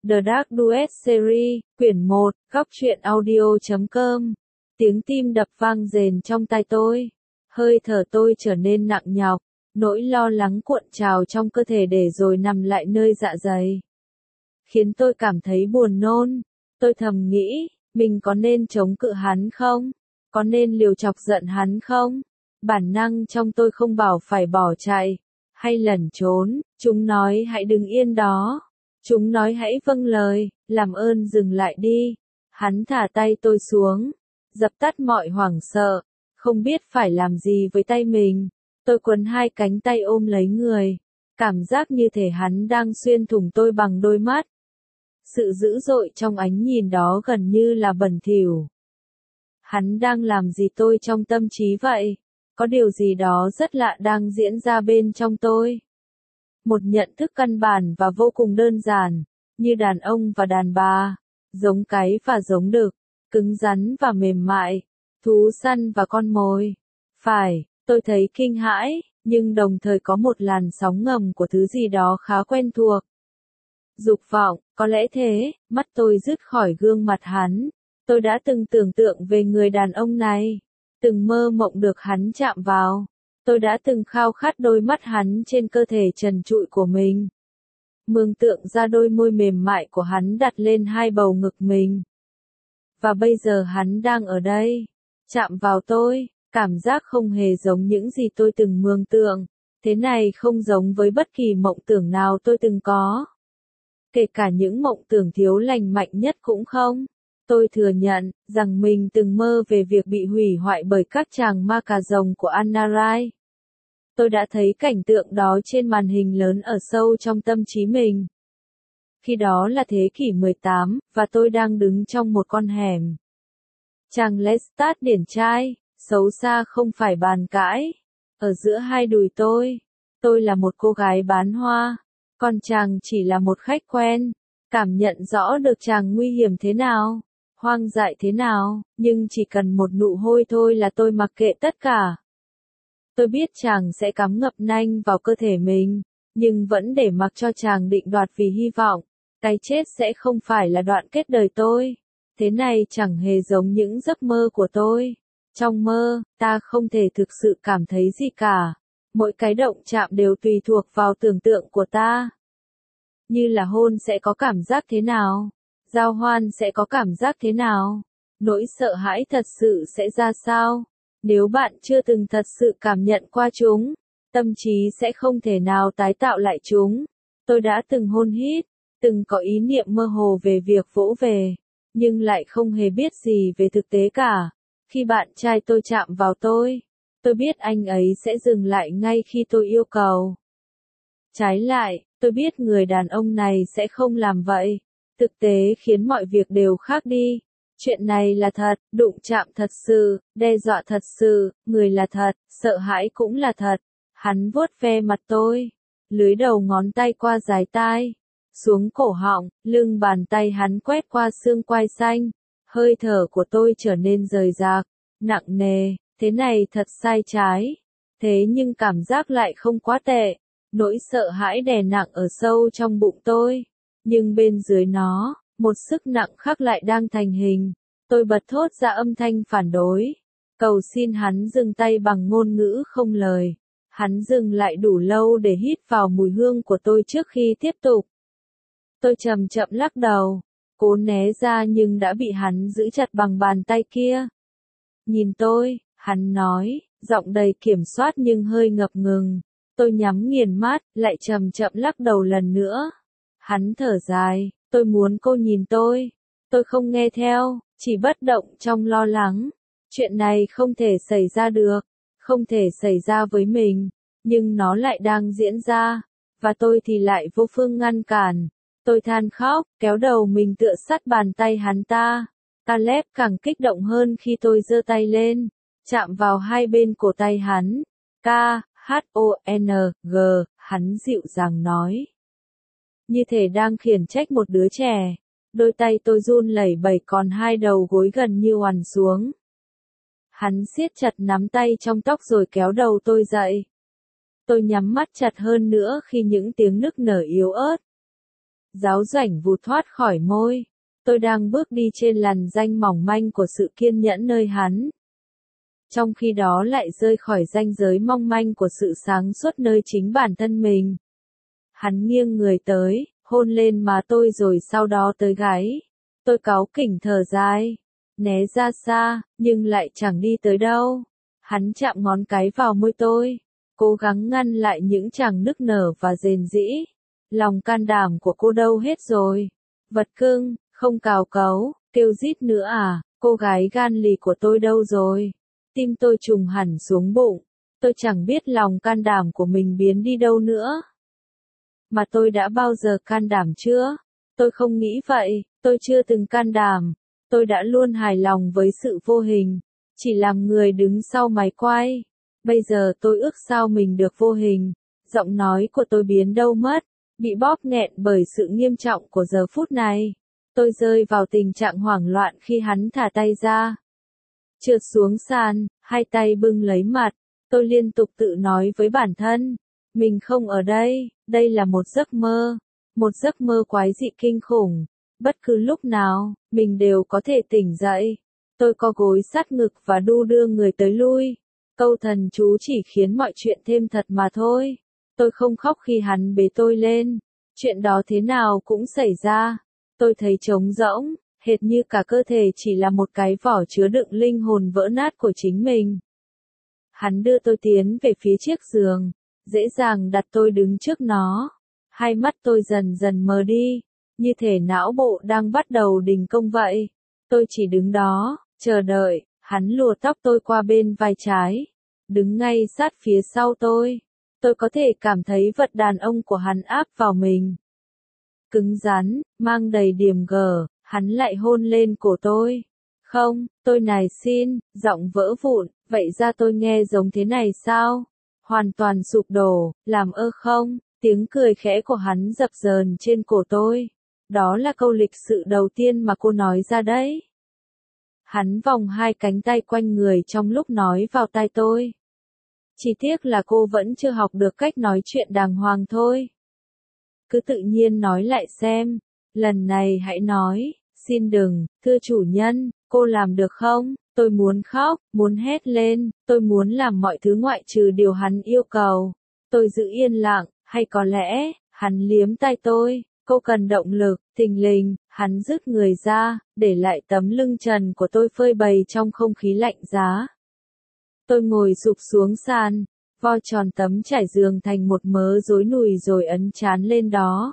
The Dark Duet Series, quyển 1, góc truyện audio.com. Tiếng tim đập vang rền trong tai tôi. Hơi thở tôi trở nên nặng nhọc, nỗi lo lắng cuộn trào trong cơ thể để rồi nằm lại nơi dạ dày. Khiến tôi cảm thấy buồn nôn. Tôi thầm nghĩ, mình có nên chống cự hắn không? Có nên liều chọc giận hắn không? Bản năng trong tôi không bảo phải bỏ chạy, hay lẩn trốn. Chúng nói hãy đứng yên đó. Chúng nói hãy vâng lời, làm ơn dừng lại đi. Hắn thả tay tôi xuống, dập tắt mọi hoảng sợ, không biết phải làm gì với tay mình. Tôi quấn hai cánh tay ôm lấy người, cảm giác như thể hắn đang xuyên thủng tôi bằng đôi mắt. Sự dữ dội trong ánh nhìn đó gần như là bẩn thỉu. Hắn đang làm gì tôi trong tâm trí vậy? Có điều gì đó rất lạ đang diễn ra bên trong tôi. Một nhận thức căn bản và vô cùng đơn giản, như đàn ông và đàn bà, giống cái và giống đực, cứng rắn và mềm mại, thú săn và con mồi. Phải, tôi thấy kinh hãi, nhưng đồng thời có một làn sóng ngầm của thứ gì đó khá quen thuộc. Dục vọng, có lẽ thế. Mắt tôi dứt khỏi gương mặt hắn. Tôi đã từng tưởng tượng về người đàn ông này, từng mơ mộng được hắn chạm vào. Tôi đã từng khao khát đôi mắt hắn trên cơ thể trần trụi của mình. Mường tượng ra đôi môi mềm mại của hắn đặt lên hai bầu ngực mình. Và bây giờ hắn đang ở đây, chạm vào tôi, cảm giác không hề giống những gì tôi từng mường tượng. Thế này không giống với bất kỳ mộng tưởng nào tôi từng có. Kể cả những mộng tưởng thiếu lành mạnh nhất cũng không. Tôi thừa nhận rằng mình từng mơ về việc bị hủy hoại bởi các chàng ma cà rồng của Anarai. Tôi đã thấy cảnh tượng đó trên màn hình lớn ở sâu trong tâm trí mình. Khi đó là thế kỷ 18, và tôi đang đứng trong một con hẻm. Chàng Lestat điển trai, xấu xa không phải bàn cãi. Ở giữa hai đùi tôi là một cô gái bán hoa, còn chàng chỉ là một khách quen. Cảm nhận rõ được chàng nguy hiểm thế nào, hoang dại thế nào, nhưng chỉ cần một nụ hôn thôi là tôi mặc kệ tất cả. Tôi biết chàng sẽ cắm ngập nanh vào cơ thể mình, nhưng vẫn để mặc cho chàng định đoạt vì hy vọng, cái chết sẽ không phải là đoạn kết đời tôi. Thế này chẳng hề giống những giấc mơ của tôi. Trong mơ, ta không thể thực sự cảm thấy gì cả. Mỗi cái động chạm đều tùy thuộc vào tưởng tượng của ta. Như là hôn sẽ có cảm giác thế nào? Giao hoan sẽ có cảm giác thế nào? Nỗi sợ hãi thật sự sẽ ra sao? Nếu bạn chưa từng thật sự cảm nhận qua chúng, tâm trí sẽ không thể nào tái tạo lại chúng. Tôi đã từng hôn hít, từng có ý niệm mơ hồ về việc vỗ về, nhưng lại không hề biết gì về thực tế cả. Khi bạn trai tôi chạm vào tôi biết anh ấy sẽ dừng lại ngay khi tôi yêu cầu. Trái lại, tôi biết người đàn ông này sẽ không làm vậy. Thực tế khiến mọi việc đều khác đi. Chuyện này là thật, đụng chạm thật sự, đe dọa thật sự, người là thật, sợ hãi cũng là thật. Hắn vuốt ve mặt tôi, lưới đầu ngón tay qua dái tai, xuống cổ họng, lưng bàn tay hắn quét qua xương quai xanh. Hơi thở của tôi trở nên rời rạc, nặng nề, thế này thật sai trái. Thế nhưng cảm giác lại không quá tệ. Nỗi sợ hãi đè nặng ở sâu trong bụng tôi. Nhưng bên dưới nó, một sức nặng khác lại đang thành hình. Tôi bật thốt ra âm thanh phản đối. Cầu xin hắn dừng tay bằng ngôn ngữ không lời. Hắn dừng lại đủ lâu để hít vào mùi hương của tôi trước khi tiếp tục. Tôi chậm chậm lắc đầu, cố né ra nhưng đã bị hắn giữ chặt bằng bàn tay kia. Nhìn tôi, hắn nói, giọng đầy kiểm soát nhưng hơi ngập ngừng. Tôi nhắm nghiền mắt, lại chậm chậm lắc đầu lần nữa. Hắn thở dài, tôi muốn cô nhìn tôi. Tôi không nghe theo, chỉ bất động trong lo lắng. Chuyện này không thể xảy ra được, không thể xảy ra với mình, nhưng nó lại đang diễn ra, và tôi thì lại vô phương ngăn cản. Tôi than khóc, kéo đầu mình tựa sát bàn tay hắn ta. Caleb càng kích động hơn khi tôi giơ tay lên, chạm vào hai bên cổ tay hắn. K-H-O-N-G, hắn dịu dàng nói. Như thể đang khiển trách một đứa trẻ. Đôi tay tôi run lẩy bẩy còn hai đầu gối gần như oằn xuống. Hắn siết chặt nắm tay trong tóc rồi kéo đầu tôi dậy. Tôi nhắm mắt chặt hơn nữa khi những tiếng nức nở yếu ớt Giáo doanh vụt thoát khỏi môi. Tôi đang bước đi trên làn ranh mỏng manh của sự kiên nhẫn nơi hắn. Trong khi đó lại rơi khỏi ranh giới mong manh của sự sáng suốt nơi chính bản thân mình. Hắn nghiêng người tới, hôn lên má tôi rồi sau đó tới gáy. Tôi cáu kỉnh thở dài, né ra xa, nhưng lại chẳng đi tới đâu. Hắn chạm ngón cái vào môi tôi, cố gắng ngăn lại những tràng nức nở và rền rĩ. Lòng can đảm của cô đâu hết rồi? Vật cưng, không cào cấu, kêu rít nữa à? Cô gái gan lì của tôi đâu rồi? Tim tôi trùng hẳn xuống bụng. Tôi chẳng biết lòng can đảm của mình biến đi đâu nữa. Mà tôi đã bao giờ can đảm chưa? Tôi không nghĩ vậy, tôi chưa từng can đảm. Tôi đã luôn hài lòng với sự vô hình, chỉ làm người đứng sau máy quay. Bây giờ tôi ước sao mình được vô hình. Giọng nói của tôi biến đâu mất, bị bóp nghẹn bởi sự nghiêm trọng của giờ phút này. Tôi rơi vào tình trạng hoảng loạn khi hắn thả tay ra. Trượt xuống sàn, hai tay bưng lấy mặt, tôi liên tục tự nói với bản thân. Mình không ở đây, đây là một giấc mơ. Một giấc mơ quái dị kinh khủng. Bất cứ lúc nào, mình đều có thể tỉnh dậy. Tôi co gối sát ngực và đu đưa người tới lui. Câu thần chú chỉ khiến mọi chuyện thêm thật mà thôi. Tôi không khóc khi hắn bế tôi lên. Chuyện đó thế nào cũng xảy ra. Tôi thấy trống rỗng, hệt như cả cơ thể chỉ là một cái vỏ chứa đựng linh hồn vỡ nát của chính mình. Hắn đưa tôi tiến về phía chiếc giường, dễ dàng đặt tôi đứng trước nó. Hai mắt tôi dần dần mờ đi, như thể não bộ đang bắt đầu đình công vậy. Tôi chỉ đứng đó, chờ đợi. Hắn lùa tóc tôi qua bên vai trái, đứng ngay sát phía sau tôi. Tôi có thể cảm thấy vật đàn ông của hắn áp vào mình. Cứng rắn, mang đầy điềm gở, hắn lại hôn lên cổ tôi. Không, tôi nài xin, giọng vỡ vụn, vậy ra tôi nghe giống thế này sao? Hoàn toàn sụp đổ, làm ơ không? Tiếng cười khẽ của hắn dập dờn trên cổ tôi. Đó là câu lịch sự đầu tiên mà cô nói ra đấy. Hắn vòng hai cánh tay quanh người trong lúc nói vào tai tôi. Chỉ tiếc là cô vẫn chưa học được cách nói chuyện đàng hoàng thôi. Cứ tự nhiên nói lại xem. Lần này hãy nói, xin đừng, thưa chủ nhân, cô làm được không? Tôi muốn khóc, muốn hét lên, tôi muốn làm mọi thứ ngoại trừ điều hắn yêu cầu. Tôi giữ yên lặng, hay có lẽ, hắn liếm tay tôi. Cô cần động lực, thình lình, hắn rứt người ra, để lại tấm lưng trần của tôi phơi bày trong không khí lạnh giá. Tôi ngồi sụp xuống sàn, vo tròn tấm trải giường thành một mớ rối nùi rồi ấn trán lên đó.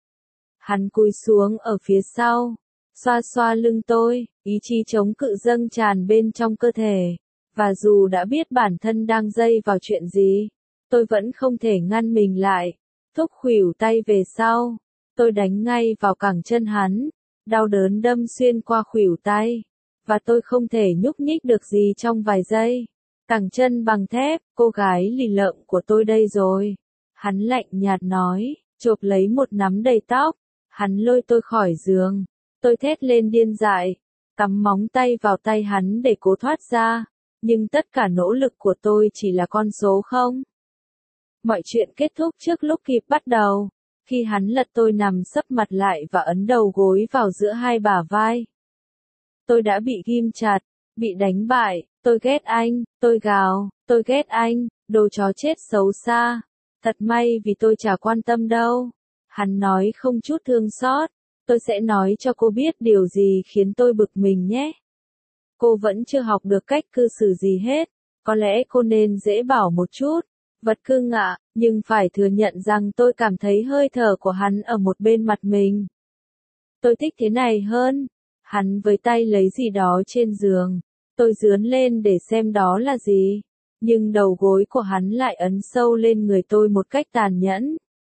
Hắn cúi xuống ở phía sau, xoa xoa lưng tôi, ý chí chống cự dâng tràn bên trong cơ thể. Và dù đã biết bản thân đang dây vào chuyện gì, tôi vẫn không thể ngăn mình lại, thúc khuỷu tay về sau. Tôi đánh ngay vào cẳng chân hắn, đau đớn đâm xuyên qua khuỷu tay, và tôi không thể nhúc nhích được gì trong vài giây. Cẳng chân bằng thép, cô gái lì lợm của tôi đây rồi. Hắn lạnh nhạt nói, chộp lấy một nắm đầy tóc. Hắn lôi tôi khỏi giường. Tôi thét lên điên dại, cắm móng tay vào tay hắn để cố thoát ra. Nhưng tất cả nỗ lực của tôi chỉ là con số không. Mọi chuyện kết thúc trước lúc kịp bắt đầu. Khi hắn lật tôi nằm sấp mặt lại và ấn đầu gối vào giữa hai bả vai. Tôi đã bị ghim chặt, bị đánh bại, tôi ghét anh, tôi gào, tôi ghét anh, đồ chó chết xấu xa. Thật may vì tôi chả quan tâm đâu. Hắn nói không chút thương xót, tôi sẽ nói cho cô biết điều gì khiến tôi bực mình nhé. Cô vẫn chưa học được cách cư xử gì hết, có lẽ cô nên dễ bảo một chút. Vật cưng ạ, nhưng phải thừa nhận rằng tôi cảm thấy hơi thở của hắn ở một bên mặt mình. Tôi thích thế này hơn. Hắn với tay lấy gì đó trên giường. Tôi dướn lên để xem đó là gì. Nhưng đầu gối của hắn lại ấn sâu lên người tôi một cách tàn nhẫn.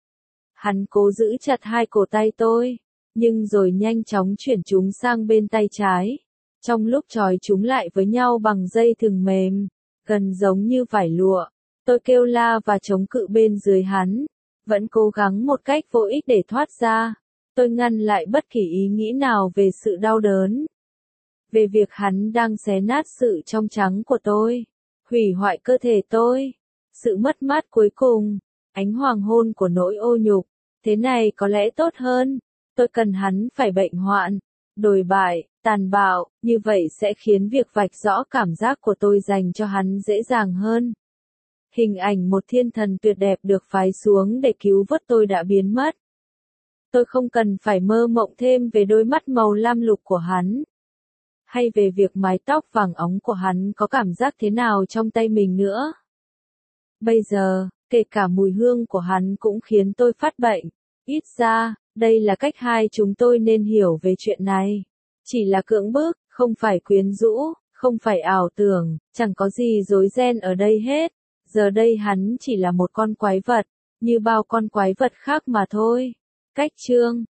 Hắn cố giữ chặt hai cổ tay tôi, nhưng rồi nhanh chóng chuyển chúng sang bên tay trái. Trong lúc trói chúng lại với nhau bằng dây thừng mềm, gần giống như vải lụa. Tôi kêu la và chống cự bên dưới hắn, vẫn cố gắng một cách vô ích để thoát ra. Tôi ngăn lại bất kỳ ý nghĩ nào về sự đau đớn. Về việc hắn đang xé nát sự trong trắng của tôi, hủy hoại cơ thể tôi. Sự mất mát cuối cùng, ánh hoàng hôn của nỗi ô nhục. Thế này có lẽ tốt hơn, Tôi cần hắn phải bệnh hoạn, đồi bại, tàn bạo, như vậy sẽ khiến việc vạch rõ cảm giác của tôi dành cho hắn dễ dàng hơn. Hình ảnh một thiên thần tuyệt đẹp được phái xuống để cứu vớt tôi đã biến mất. Tôi không cần phải mơ mộng thêm về đôi mắt màu lam lục của hắn, hay về việc mái tóc vàng óng của hắn có cảm giác thế nào trong tay mình nữa. Bây giờ, kể cả mùi hương của hắn cũng khiến tôi phát bệnh. Ít ra, đây là cách hai chúng tôi nên hiểu về chuyện này. Chỉ là cưỡng bức, không phải quyến rũ, không phải ảo tưởng, chẳng có gì rối ren ở đây hết. Giờ đây hắn chỉ là một con quái vật, như bao con quái vật khác mà thôi. Cách chương